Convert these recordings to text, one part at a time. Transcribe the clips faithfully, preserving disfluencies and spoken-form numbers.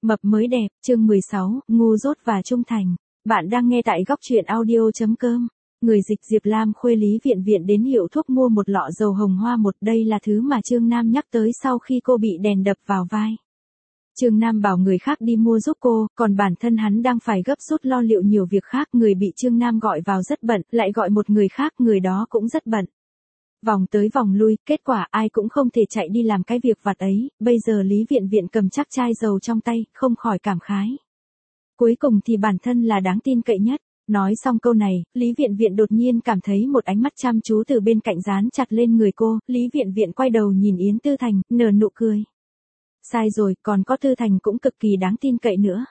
Mập mới đẹp, chương mười sáu, ngu dốt và trung thành. Bạn đang nghe tại góc truyện audio chấm com. Người dịch Diệp Lam Khuê Lý Viện Viện đến hiệu thuốc mua một lọ dầu hồng hoa một. Đây là thứ mà Trương Nam nhắc tới sau khi cô bị đèn đập vào vai. Trương Nam bảo người khác đi mua giúp cô, còn bản thân hắn đang phải gấp rút lo liệu nhiều việc khác. Người bị Trương Nam gọi vào rất bận, lại gọi một người khác, người đó cũng rất bận. Vòng tới vòng lui, kết quả ai cũng không thể chạy đi làm cái việc vặt ấy. Bây giờ Lý Viện Viện cầm chắc chai dầu trong tay, không khỏi cảm khái. Cuối cùng thì bản thân là đáng tin cậy nhất. Nói xong câu này, Lý Viện Viện đột nhiên cảm thấy một ánh mắt chăm chú từ bên cạnh dán chặt lên người cô. Lý Viện Viện quay đầu nhìn Yến Tư Thành, nở nụ cười. Sai rồi, còn có Tư Thành cũng cực kỳ đáng tin cậy nữa.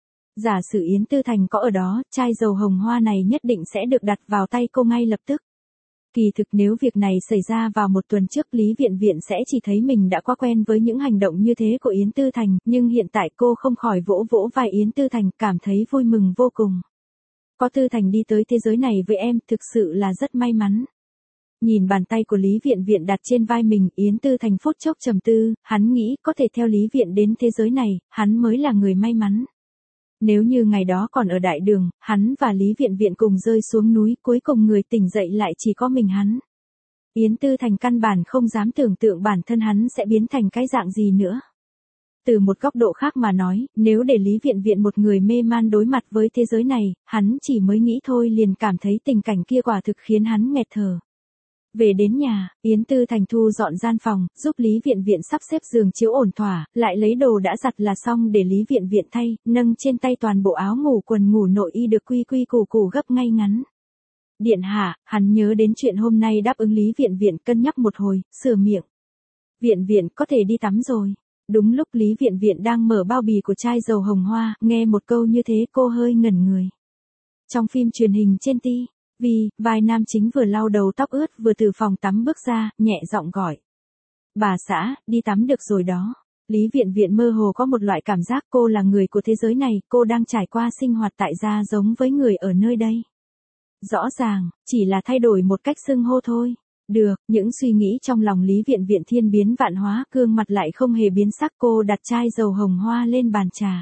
Giả sử Yến Tư Thành có ở đó, chai dầu hồng hoa này nhất định sẽ được đặt vào tay cô ngay lập tức. Kỳ thực nếu việc này xảy ra vào một tuần trước, Lý Viện Viện sẽ chỉ thấy mình đã quá quen với những hành động như thế của Yến Tư Thành, nhưng hiện tại cô không khỏi vỗ vỗ vai Yến Tư Thành, cảm thấy vui mừng vô cùng. Có Tư Thành đi tới thế giới này với em, thực sự là rất may mắn. Nhìn bàn tay của Lý Viện Viện đặt trên vai mình, Yến Tư Thành phút chốc trầm tư, hắn nghĩ có thể theo Lý Viện đến thế giới này, hắn mới là người may mắn. Nếu như ngày đó còn ở đại đường, hắn và Lý Viện Viện cùng rơi xuống núi, cuối cùng người tỉnh dậy lại chỉ có mình hắn. Yến Tư Thành căn bản không dám tưởng tượng bản thân hắn sẽ biến thành cái dạng gì nữa. Từ một góc độ khác mà nói, nếu để Lý Viện Viện một người mê man đối mặt với thế giới này, hắn chỉ mới nghĩ thôi liền cảm thấy tình cảnh kia quả thực khiến hắn nghẹt thở. Về đến nhà, Yến Tư Thành thu dọn gian phòng, giúp Lý Viện Viện sắp xếp giường chiếu ổn thỏa, lại lấy đồ đã giặt là xong để Lý Viện Viện thay, nâng trên tay toàn bộ áo ngủ quần ngủ nội y được quy quy củ củ gấp ngay ngắn. Điện hạ, hắn nhớ đến chuyện hôm nay đáp ứng Lý Viện Viện, cân nhắc một hồi, sửa miệng. Viện Viện có thể đi tắm rồi. Đúng lúc Lý Viện Viện đang mở bao bì của chai dầu hồng hoa, nghe một câu như thế cô hơi ngẩn người. Trong phim truyền hình trên ti vì, vai nam chính vừa lau đầu tóc ướt vừa từ phòng tắm bước ra, nhẹ giọng gọi. Bà xã, đi tắm được rồi đó. Lý Viện Viện mơ hồ có một loại cảm giác cô là người của thế giới này, cô đang trải qua sinh hoạt tại gia giống với người ở nơi đây. Rõ ràng, chỉ là thay đổi một cách xưng hô thôi. Được, những suy nghĩ trong lòng Lý Viện Viện thiên biến vạn hóa, gương mặt lại không hề biến sắc. Cô đặt chai dầu hồng hoa lên bàn trà.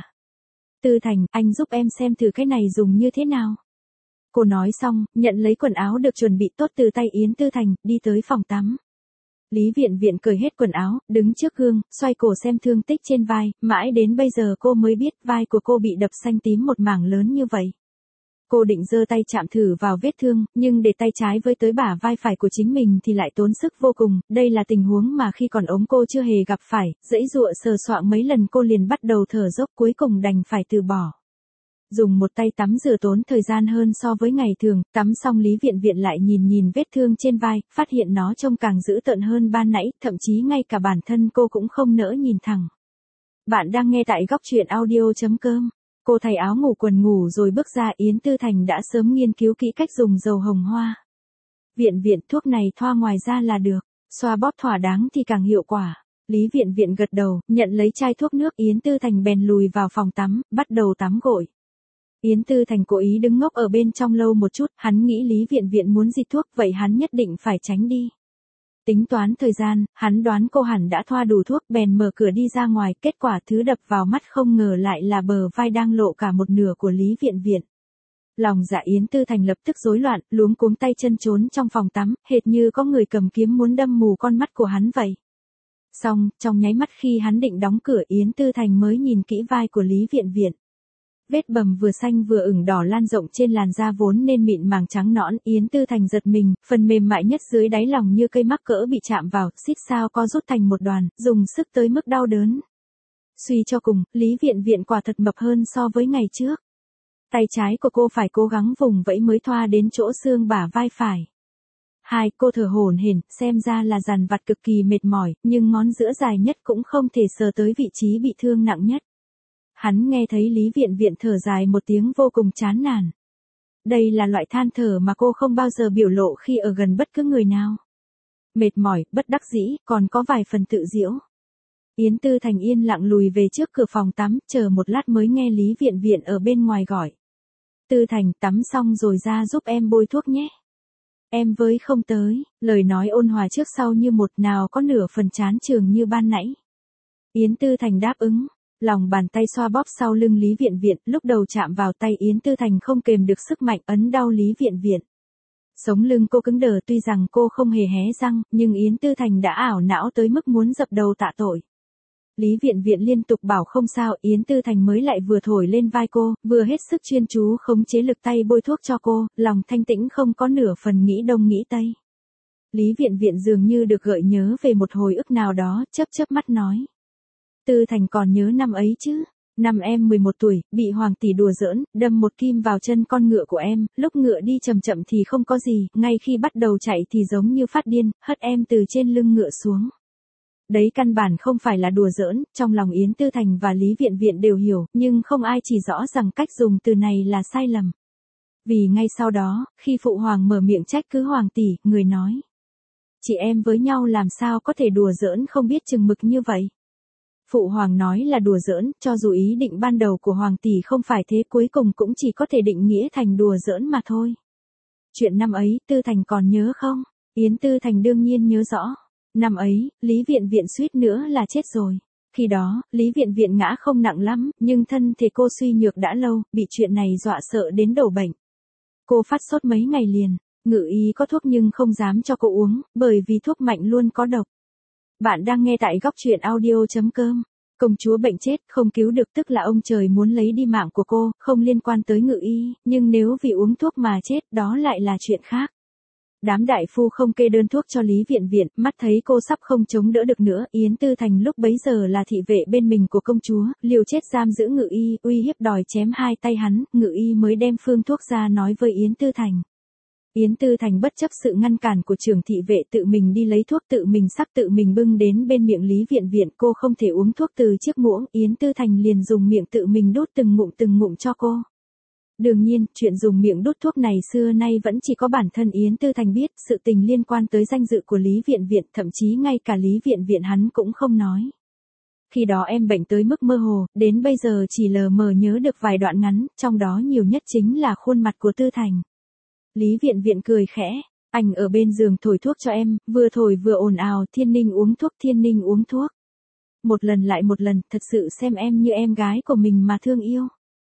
Tư Thành, anh giúp em xem thử cái này dùng như thế nào. Cô nói xong, nhận lấy quần áo được chuẩn bị tốt từ tay Yến Tư Thành, đi tới phòng tắm. Lý Viện Viện cởi hết quần áo, đứng trước gương, xoay cổ xem thương tích trên vai, mãi đến bây giờ cô mới biết vai của cô bị đập xanh tím một mảng lớn như vậy. Cô định giơ tay chạm thử vào vết thương, nhưng để tay trái với tới bả vai phải của chính mình thì lại tốn sức vô cùng. Đây là tình huống mà khi còn ốm cô chưa hề gặp phải, dãy dụa sờ soạng mấy lần cô liền bắt đầu thở dốc, cuối cùng đành phải từ bỏ. Dùng một tay tắm rửa tốn thời gian hơn so với ngày thường, tắm xong Lý Viện Viện lại nhìn nhìn vết thương trên vai, phát hiện nó trông càng dữ tợn hơn ban nãy, thậm chí ngay cả bản thân cô cũng không nỡ nhìn thẳng. Bạn đang nghe tại góc truyện audio chấm com. Cô thay áo ngủ quần ngủ rồi bước ra. Yến Tư Thành đã sớm nghiên cứu kỹ cách dùng dầu hồng hoa. Viện Viện, thuốc này thoa ngoài da là được, xoa bóp thỏa đáng thì càng hiệu quả. Lý Viện Viện gật đầu, nhận lấy chai thuốc nước. Yến Tư Thành bèn lùi vào phòng tắm, bắt đầu tắm gội. Yến Tư Thành cố ý đứng ngốc ở bên trong lâu một chút, hắn nghĩ Lý Viện Viện muốn dịch thuốc, vậy hắn nhất định phải tránh đi. Tính toán thời gian, hắn đoán cô hẳn đã thoa đủ thuốc, bèn mở cửa đi ra ngoài, kết quả thứ đập vào mắt không ngờ lại là bờ vai đang lộ cả một nửa của Lý Viện Viện. Lòng dạ Yến Tư Thành lập tức rối loạn, luống cuống tay chân trốn trong phòng tắm, hệt như có người cầm kiếm muốn đâm mù con mắt của hắn vậy. Xong, trong nháy mắt khi hắn định đóng cửa, Yến Tư Thành mới nhìn kỹ vai của Lý Viện Viện. Vết bầm vừa xanh vừa ửng đỏ lan rộng trên làn da vốn nên mịn màng trắng nõn. Yến Tư Thành giật mình, phần mềm mại nhất dưới đáy lòng như cây mắc cỡ bị chạm vào, xít sao co rút thành một đoàn, dùng sức tới mức đau đớn. Suy cho cùng, Lý Viện Viện quả thật mập hơn so với ngày trước. Tay trái của cô phải cố gắng vùng vẫy mới thoa đến chỗ xương bả vai phải. Hai, cô thở hổn hển, xem ra là dằn vặt cực kỳ mệt mỏi, nhưng ngón giữa dài nhất cũng không thể sờ tới vị trí bị thương nặng nhất. Hắn nghe thấy Lý Viện Viện thở dài một tiếng vô cùng chán nản. Đây là loại than thở mà cô không bao giờ biểu lộ khi ở gần bất cứ người nào. Mệt mỏi, bất đắc dĩ, còn có vài phần tự giễu. Yến Tư Thành yên lặng lùi về trước cửa phòng tắm, chờ một lát mới nghe Lý Viện Viện ở bên ngoài gọi. Tư Thành, tắm xong rồi ra giúp em bôi thuốc nhé. Em với không tới, lời nói ôn hòa trước sau như một, nào có nửa phần chán chường như ban nãy. Yến Tư Thành đáp ứng. Lòng bàn tay xoa bóp sau lưng Lý Viện Viện, lúc đầu chạm vào tay Yến Tư Thành không kềm được sức mạnh ấn đau Lý Viện Viện. Sống lưng cô cứng đờ, tuy rằng cô không hề hé răng, nhưng Yến Tư Thành đã ảo não tới mức muốn dập đầu tạ tội. Lý Viện Viện liên tục bảo không sao, Yến Tư Thành mới lại vừa thổi lên vai cô, vừa hết sức chuyên chú khống chế lực tay bôi thuốc cho cô, lòng thanh tĩnh không có nửa phần nghĩ đông nghĩ tây. Lý Viện Viện dường như được gợi nhớ về một hồi ức nào đó, chớp chớp mắt nói. Tư Thành còn nhớ năm ấy chứ? Năm em mười một tuổi, bị Hoàng tỷ đùa giỡn, đâm một kim vào chân con ngựa của em, lúc ngựa đi chậm chậm thì không có gì, ngay khi bắt đầu chạy thì giống như phát điên, hất em từ trên lưng ngựa xuống. Đấy căn bản không phải là đùa giỡn, trong lòng Yến Tư Thành và Lý Viện Viện đều hiểu, nhưng không ai chỉ rõ rằng cách dùng từ này là sai lầm. Vì ngay sau đó, khi Phụ Hoàng mở miệng trách cứ Hoàng tỷ, người nói. Chị em với nhau làm sao có thể đùa giỡn không biết chừng mực như vậy. Phụ Hoàng nói là đùa giỡn, cho dù ý định ban đầu của Hoàng tỷ không phải thế, cuối cùng cũng chỉ có thể định nghĩa thành đùa giỡn mà thôi. Chuyện năm ấy, Tư Thành còn nhớ không? Yến Tư Thành đương nhiên nhớ rõ. Năm ấy, Lý Viện Viện suýt nữa là chết rồi. Khi đó, Lý Viện Viện ngã không nặng lắm, nhưng thân thể cô suy nhược đã lâu, bị chuyện này dọa sợ đến đổ bệnh. Cô phát sốt mấy ngày liền, ngự y có thuốc nhưng không dám cho cô uống, bởi vì thuốc mạnh luôn có độc. Bạn đang nghe tại góc truyện audio chấm com. Công chúa bệnh chết, không cứu được tức là ông trời muốn lấy đi mạng của cô, không liên quan tới ngự y, nhưng nếu vì uống thuốc mà chết, đó lại là chuyện khác. Đám đại phu không kê đơn thuốc cho Lý Viện Viện, mắt thấy cô sắp không chống đỡ được nữa, Yến Tư Thành lúc bấy giờ là thị vệ bên mình của công chúa, liều chết giam giữ ngự y, uy hiếp đòi chém hai tay hắn, ngự y mới đem phương thuốc ra nói với Yến Tư Thành. Yến Tư Thành bất chấp sự ngăn cản của trưởng thị vệ tự mình đi lấy thuốc, tự mình sắp tự mình bưng đến bên miệng Lý Viện Viện, cô không thể uống thuốc từ chiếc muỗng, Yến Tư Thành liền dùng miệng tự mình đút từng ngụm từng ngụm cho cô. Đương nhiên, chuyện dùng miệng đút thuốc này xưa nay vẫn chỉ có bản thân Yến Tư Thành biết, sự tình liên quan tới danh dự của Lý Viện Viện, thậm chí ngay cả Lý Viện Viện hắn cũng không nói. Khi đó em bệnh tới mức mơ hồ, đến bây giờ chỉ lờ mờ nhớ được vài đoạn ngắn, trong đó nhiều nhất chính là khuôn mặt của Tư Thành. Lý Viện Viện cười khẽ, anh ở bên giường thổi thuốc cho em, vừa thổi vừa ồn ào, Thiên Ninh uống thuốc, Thiên Ninh uống thuốc. Một lần lại một lần, thật sự xem em như em gái của mình mà thương yêu.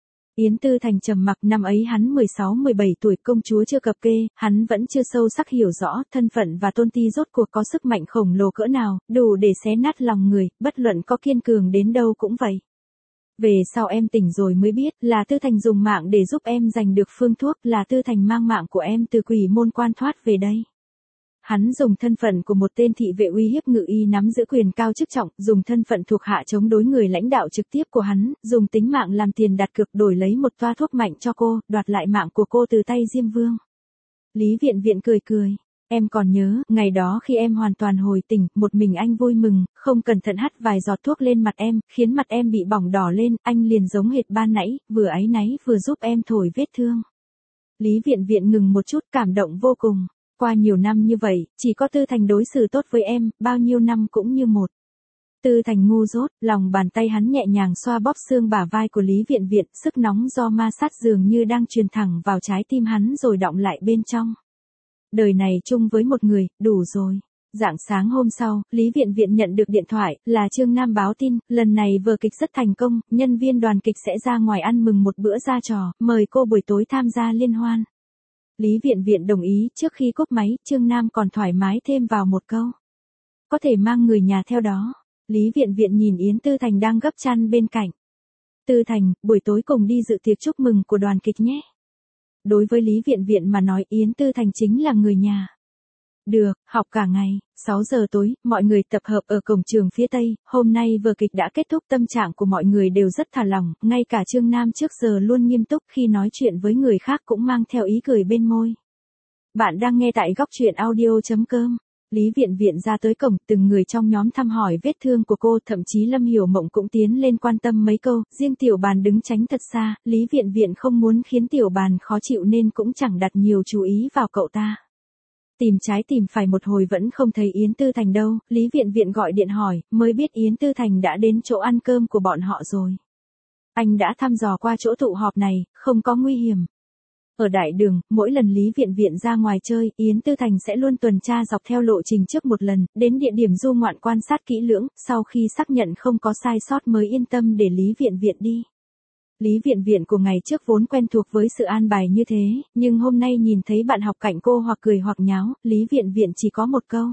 Yến Tư Thành trầm mặc, năm ấy hắn mười sáu mười bảy tuổi, công chúa chưa cập kê, hắn vẫn chưa sâu sắc hiểu rõ thân phận và tôn ti rốt cuộc có sức mạnh khổng lồ cỡ nào, đủ để xé nát lòng người, bất luận có kiên cường đến đâu cũng vậy. Về sau em tỉnh rồi mới biết, là Tư Thành dùng mạng để giúp em giành được phương thuốc, là Tư Thành mang mạng của em từ quỷ môn quan thoát về đây. Hắn dùng thân phận của một tên thị vệ uy hiếp ngự y nắm giữ quyền cao chức trọng, dùng thân phận thuộc hạ chống đối người lãnh đạo trực tiếp của hắn, dùng tính mạng làm tiền đặt cược đổi lấy một toa thuốc mạnh cho cô, đoạt lại mạng của cô từ tay Diêm Vương. Lý Viện Viện cười cười. Em còn nhớ, ngày đó khi em hoàn toàn hồi tỉnh, một mình anh vui mừng, không cẩn thận hắt vài giọt thuốc lên mặt em, khiến mặt em bị bỏng đỏ lên, anh liền giống hệt ban nãy, vừa áy náy vừa giúp em thổi vết thương. Lý Viện Viện ngừng một chút, cảm động vô cùng. Qua nhiều năm như vậy, chỉ có Tư Thành đối xử tốt với em, bao nhiêu năm cũng như một. Tư Thành ngu dốt, lòng bàn tay hắn nhẹ nhàng xoa bóp xương bả vai của Lý Viện Viện, sức nóng do ma sát dường như đang truyền thẳng vào trái tim hắn rồi đọng lại bên trong. Đời này chung với một người, đủ rồi. Rạng sáng hôm sau, Lý Viện Viện nhận được điện thoại, là Trương Nam báo tin, lần này vở kịch rất thành công, nhân viên đoàn kịch sẽ ra ngoài ăn mừng một bữa ra trò, mời cô buổi tối tham gia liên hoan. Lý Viện Viện đồng ý, trước khi cúp máy, Trương Nam còn thoải mái thêm vào một câu. Có thể mang người nhà theo đó. Lý Viện Viện nhìn Yến Tư Thành đang gấp chăn bên cạnh. Tư Thành, buổi tối cùng đi dự tiệc chúc mừng của đoàn kịch nhé. Đối với Lý Viện Viện mà nói, Yến Tư Thành chính là người nhà. Được, học cả ngày. sáu giờ tối, mọi người tập hợp ở cổng trường phía Tây, hôm nay vở kịch đã kết thúc, tâm trạng của mọi người đều rất thả lỏng, ngay cả Trương Nam trước giờ luôn nghiêm túc, khi nói chuyện với người khác cũng mang theo ý cười bên môi. Bạn đang nghe tại góc truyện audio chấm com. Lý Viện Viện ra tới cổng, từng người trong nhóm thăm hỏi vết thương của cô, thậm chí Lâm Hiểu Mộng cũng tiến lên quan tâm mấy câu, riêng Tiểu Bàn đứng tránh thật xa, Lý Viện Viện không muốn khiến Tiểu Bàn khó chịu nên cũng chẳng đặt nhiều chú ý vào cậu ta. Tìm trái tìm phải một hồi vẫn không thấy Yến Tư Thành đâu, Lý Viện Viện gọi điện hỏi, mới biết Yến Tư Thành đã đến chỗ ăn cơm của bọn họ rồi. Anh đã thăm dò qua chỗ tụ họp này, không có nguy hiểm. Ở đại đường, mỗi lần Lý Viện Viện ra ngoài chơi, Yến Tư Thành sẽ luôn tuần tra dọc theo lộ trình trước một lần, đến địa điểm du ngoạn quan sát kỹ lưỡng, sau khi xác nhận không có sai sót mới yên tâm để Lý Viện Viện đi. Lý Viện Viện của ngày trước vốn quen thuộc với sự an bài như thế, nhưng hôm nay nhìn thấy bạn học cạnh cô hoặc cười hoặc nháo, Lý Viện Viện chỉ có một câu.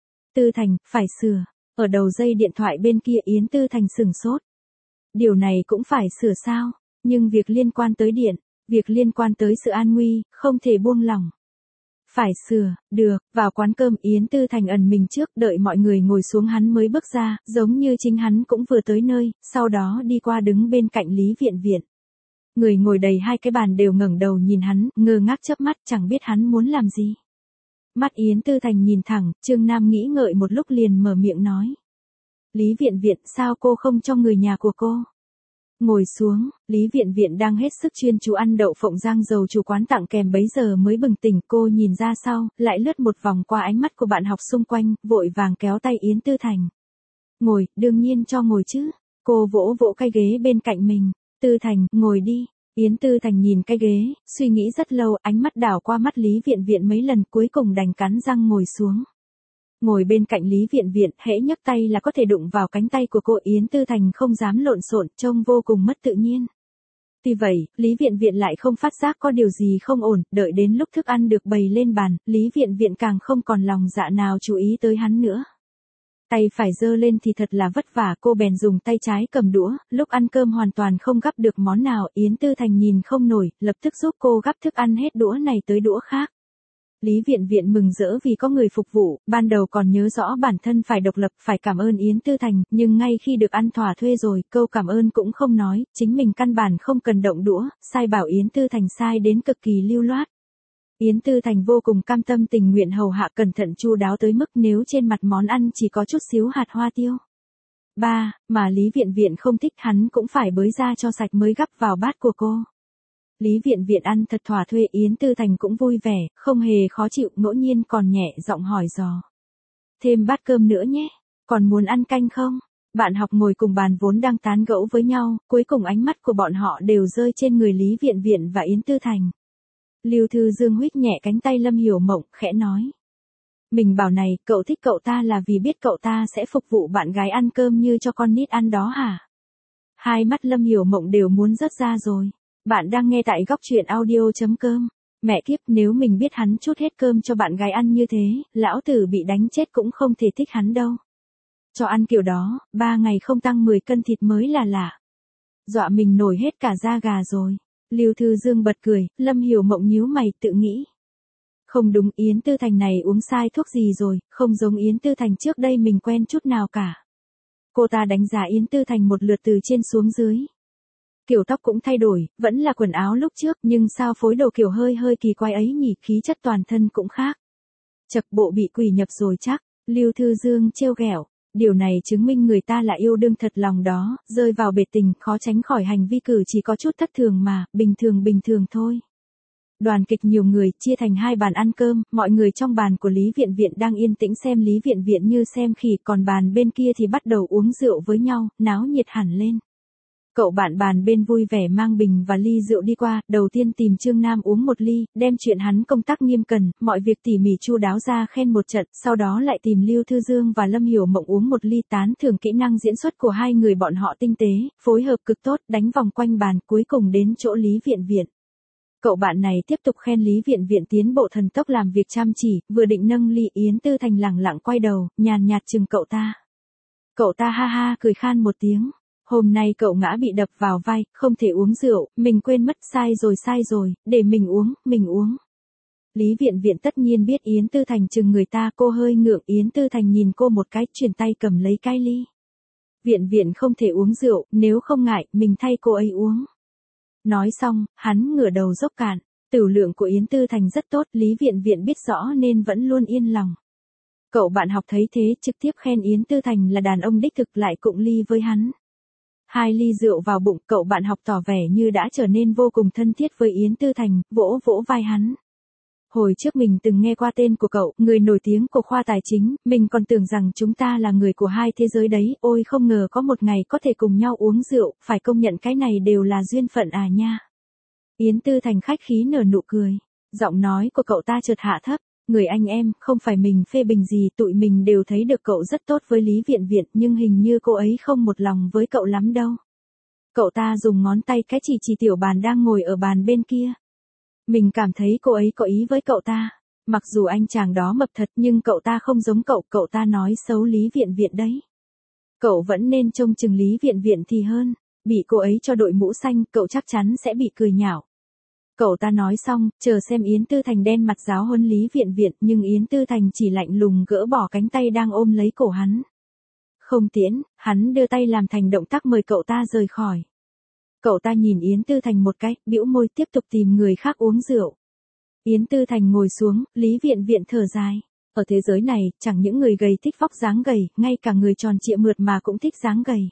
Tư Thành, phải sửa. Ở đầu dây điện thoại bên kia Yến Tư Thành sửng sốt. Điều này cũng phải sửa sao? Nhưng việc liên quan tới điện, việc liên quan tới sự an nguy, không thể buông lỏng. Phải sửa, được, vào quán cơm Yến Tư Thành ẩn mình trước, đợi mọi người ngồi xuống hắn mới bước ra, giống như chính hắn cũng vừa tới nơi, sau đó đi qua đứng bên cạnh Lý Viện Viện. Người ngồi đầy hai cái bàn đều ngẩng đầu nhìn hắn, ngơ ngác chớp mắt, chẳng biết hắn muốn làm gì. Mắt Yến Tư Thành nhìn thẳng, Trương Nam nghĩ ngợi một lúc liền mở miệng nói. Lý Viện Viện, sao cô không cho người nhà của cô? Ngồi xuống, Lý Viện Viện đang hết sức chuyên chú ăn đậu phộng rang dầu chủ quán tặng kèm bấy giờ mới bừng tỉnh, cô nhìn ra sau, lại lướt một vòng qua ánh mắt của bạn học xung quanh, vội vàng kéo tay Yến Tư Thành. Ngồi, đương nhiên cho ngồi chứ. Cô vỗ vỗ cái ghế bên cạnh mình. Tư Thành, ngồi đi. Yến Tư Thành nhìn cái ghế, suy nghĩ rất lâu, ánh mắt đảo qua mắt Lý Viện Viện mấy lần, cuối cùng đành cắn răng ngồi xuống. Ngồi bên cạnh Lý Viện Viện, hễ nhấc tay là có thể đụng vào cánh tay của cô. Yến Tư Thành không dám lộn xộn, trông vô cùng mất tự nhiên. Tuy vậy, Lý Viện Viện lại không phát giác có điều gì không ổn, đợi đến lúc thức ăn được bày lên bàn, Lý Viện Viện càng không còn lòng dạ nào chú ý tới hắn nữa. Tay phải giơ lên thì thật là vất vả, cô bèn dùng tay trái cầm đũa, lúc ăn cơm hoàn toàn không gắp được món nào, Yến Tư Thành nhìn không nổi, lập tức giúp cô gắp thức ăn hết đũa này tới đũa khác. Lý Viện Viện mừng rỡ vì có người phục vụ, ban đầu còn nhớ rõ bản thân phải độc lập, phải cảm ơn Yến Tư Thành, nhưng ngay khi được ăn thỏa thuê rồi, câu cảm ơn cũng không nói, chính mình căn bản không cần động đũa, sai bảo Yến Tư Thành sai đến cực kỳ lưu loát. Yến Tư Thành vô cùng cam tâm tình nguyện hầu hạ cẩn thận chu đáo tới mức nếu trên mặt món ăn chỉ có chút xíu hạt hoa tiêu. Ba, mà Lý Viện Viện không thích hắn cũng phải bới ra cho sạch mới gắp vào bát của cô. Lý Viện Viện ăn thật thỏa thuê, Yến Tư Thành cũng vui vẻ, không hề khó chịu, ngẫu nhiên còn nhẹ giọng hỏi dò. Thêm bát cơm nữa nhé, còn muốn ăn canh không? Bạn học ngồi cùng bàn vốn đang tán gẫu với nhau, cuối cùng ánh mắt của bọn họ đều rơi trên người Lý Viện Viện và Yến Tư Thành. Lưu Thư Dương huých nhẹ cánh tay Lâm Hiểu Mộng, khẽ nói. Mình bảo này, cậu thích cậu ta là vì biết cậu ta sẽ phục vụ bạn gái ăn cơm như cho con nít ăn đó hả? Hai mắt Lâm Hiểu Mộng đều muốn rớt ra rồi. Bạn đang nghe tại góc truyện audio chấm com. Mẹ kiếp, nếu mình biết hắn chút hết cơm cho bạn gái ăn như thế, lão tử bị đánh chết cũng không thể thích hắn đâu. Cho ăn kiểu đó, ba ngày không tăng mười cân thịt mới là lạ. Dọa mình nổi hết cả da gà rồi. Lưu Thư Dương bật cười, Lâm Hiểu Mộng nhíu mày tự nghĩ. Không đúng, Yến Tư Thành này uống sai thuốc gì rồi, không giống Yến Tư Thành trước đây mình quen chút nào cả. Cô ta đánh giá Yến Tư Thành một lượt từ trên xuống dưới. Kiểu tóc cũng thay đổi, vẫn là quần áo lúc trước, nhưng sao phối đồ kiểu hơi hơi kỳ quái ấy nhỉ, khí chất toàn thân cũng khác. Chật, bộ bị quỷ nhập rồi chắc, Lưu Thư Dương trêu ghẹo. Điều này chứng minh người ta là yêu đương thật lòng đó, rơi vào bệt tình, khó tránh khỏi hành vi cử chỉ có chút thất thường mà, bình thường bình thường thôi. Đoàn kịch nhiều người, chia thành hai bàn ăn cơm, mọi người trong bàn của Lý Viện Viện đang yên tĩnh xem Lý Viện Viện như xem khỉ, còn bàn bên kia thì bắt đầu uống rượu với nhau, náo nhiệt hẳn lên. Cậu bạn bàn bên vui vẻ mang bình và ly rượu đi qua, đầu tiên tìm Trương Nam uống một ly, đem chuyện hắn công tác nghiêm cẩn, mọi việc tỉ mỉ chu đáo ra khen một trận, sau đó lại tìm Lưu Thư Dương và Lâm Hiểu Mộng uống một ly, tán thưởng kỹ năng diễn xuất của hai người bọn họ tinh tế, phối hợp cực tốt, đánh vòng quanh bàn, cuối cùng đến chỗ Lý Viện Viện. Cậu bạn này tiếp tục khen Lý Viện Viện tiến bộ thần tốc làm việc chăm chỉ, vừa định nâng ly, Yến Tư Thành lẳng lặng quay đầu, nhàn nhạt chừng cậu ta. Cậu ta ha ha cười khan một tiếng. Hôm nay cậu ngã bị đập vào vai, không thể uống rượu, mình quên mất, sai rồi sai rồi, để mình uống, mình uống. Lý Viện Viện tất nhiên biết Yến Tư Thành chừng người ta, cô hơi ngượng, Yến Tư Thành nhìn cô một cái, chuyển tay cầm lấy cái ly. Viện Viện không thể uống rượu, nếu không ngại, mình thay cô ấy uống. Nói xong, hắn ngửa đầu dốc cạn, tửu lượng của Yến Tư Thành rất tốt, Lý Viện Viện biết rõ nên vẫn luôn yên lòng. Cậu bạn học thấy thế, trực tiếp khen Yến Tư Thành là đàn ông đích thực, lại cụng ly với hắn. Hai ly rượu vào bụng, cậu bạn học tỏ vẻ như đã trở nên vô cùng thân thiết với Yến Tư Thành, vỗ vỗ vai hắn. Hồi trước mình từng nghe qua tên của cậu, người nổi tiếng của khoa tài chính, mình còn tưởng rằng chúng ta là người của hai thế giới đấy, ôi không ngờ có một ngày có thể cùng nhau uống rượu, phải công nhận cái này đều là duyên phận à nha. Yến Tư Thành khách khí nở nụ cười. Giọng nói của cậu ta chợt hạ thấp. Người anh em, không phải mình phê bình gì, tụi mình đều thấy được cậu rất tốt với Lý Viện Viện, nhưng hình như cô ấy không một lòng với cậu lắm đâu. Cậu ta dùng ngón tay cái chỉ chỉ Tiểu Bàn đang ngồi ở bàn bên kia. Mình cảm thấy cô ấy có ý với cậu ta. Mặc dù anh chàng đó mập thật nhưng cậu ta không giống cậu, cậu ta nói xấu Lý Viện Viện đấy. Cậu vẫn nên trông chừng Lý Viện Viện thì hơn. Bị cô ấy cho đội mũ xanh, cậu chắc chắn sẽ bị cười nhạo. Cậu ta nói xong, chờ xem Yến Tư Thành đen mặt giáo huấn Lý Viện Viện, nhưng Yến Tư Thành chỉ lạnh lùng gỡ bỏ cánh tay đang ôm lấy cổ hắn. Không tiễn, hắn đưa tay làm thành động tác mời cậu ta rời khỏi. Cậu ta nhìn Yến Tư Thành một cái, bĩu môi tiếp tục tìm người khác uống rượu. Yến Tư Thành ngồi xuống, Lý Viện Viện thở dài. Ở thế giới này, chẳng những người gầy thích vóc dáng gầy, ngay cả người tròn trịa mượt mà cũng thích dáng gầy.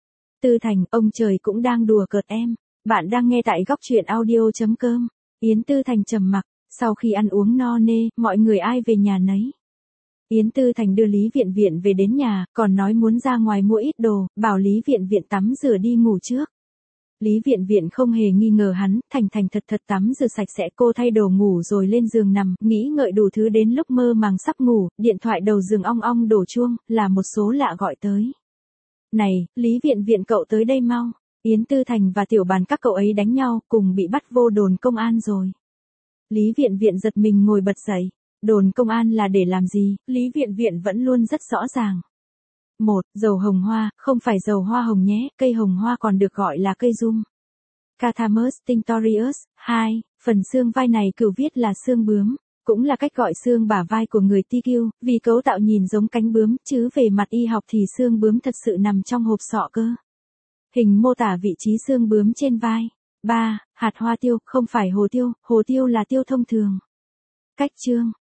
Tư Thành, ông trời cũng đang đùa cợt em. Bạn đang nghe tại góc truyện audio chấm com. Yến Tư Thành trầm mặc, sau khi ăn uống no nê, mọi người ai về nhà nấy. Yến Tư Thành đưa Lý Viện Viện về đến nhà, còn nói muốn ra ngoài mua ít đồ, bảo Lý Viện Viện tắm rửa đi ngủ trước. Lý Viện Viện không hề nghi ngờ hắn, thành thành thật thật tắm rửa sạch sẽ, cô thay đồ ngủ rồi lên giường nằm, nghĩ ngợi đủ thứ đến lúc mơ màng sắp ngủ, điện thoại đầu giường ong ong đổ chuông, là một số lạ gọi tới. Này, Lý Viện Viện cậu tới đây mau. Yến Tư Thành và Tiểu Bàn các cậu ấy đánh nhau, cùng bị bắt vô đồn công an rồi. Lý Viện Viện giật mình ngồi bật dậy. Đồn công an là để làm gì? Lý Viện Viện vẫn luôn rất rõ ràng. một. Dầu hồng hoa, không phải dầu hoa hồng nhé, cây hồng hoa còn được gọi là cây rum. Cathamus tinctorius. hai. Phần xương vai này cửu viết là xương bướm, cũng là cách gọi xương bả vai của người ti kiu, vì cấu tạo nhìn giống cánh bướm, chứ về mặt y học thì xương bướm thật sự nằm trong hộp sọ cơ. Hình mô tả vị trí xương bướm trên vai. ba. Hạt hoa tiêu, không phải hồ tiêu, hồ tiêu là tiêu thông thường. Cách chương.